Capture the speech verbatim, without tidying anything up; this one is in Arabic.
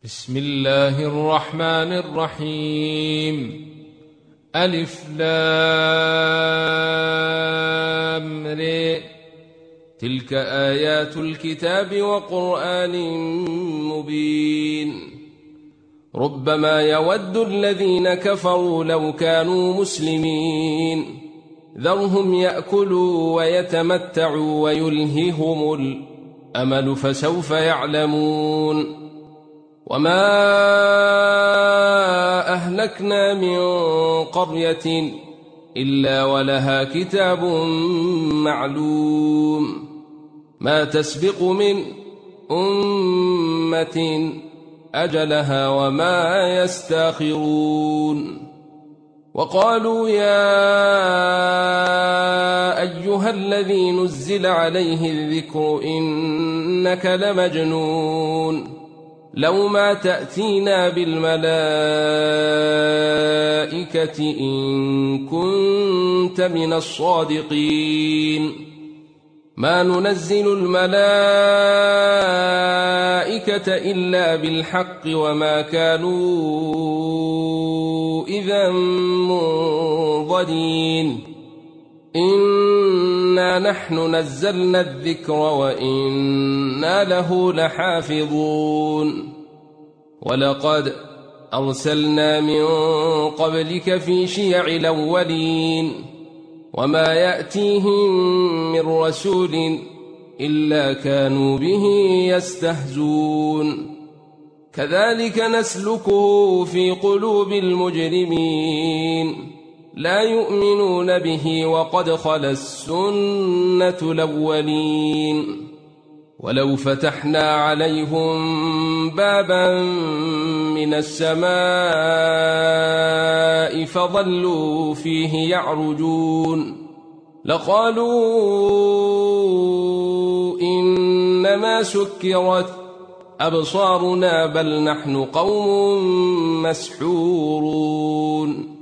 بسم الله الرحمن الرحيم. ألف لام ر. تلك آيات الكتاب وقرآن مبين. ربما يود الذين كفروا لو كانوا مسلمين ذرهم يأكلوا ويتمتعوا ويلههم الأمل فسوف يعلمون. وما أهلكنا من قرية إلا ولها كتاب معلوم ما تسبق من أمة أجلها وما يستاخرون. وقالوا يا أيها الذي نزل عليه الذكر إنك لمجنون لو ما تأتينا بالملائكة إن كنت من الصادقين. ما ننزل الملائكة إلا بالحق وما كانوا إذا منظرين. إنا نحن نزلنا الذكر وإنا له لحافظون. ولقد أرسلنا من قبلك في شيع الأولين وما يأتيهم من رسول إلا كانوا به يستهزون. كذلك نسلكه في قلوب المجرمين لا يؤمنون به وقد خلت السنة الأولين. ولو فتحنا عليهم بابا من السماء فظلوا فيه يعرجون لقالوا إنما سكرت أبصارنا بل نحن قوم مسحورون.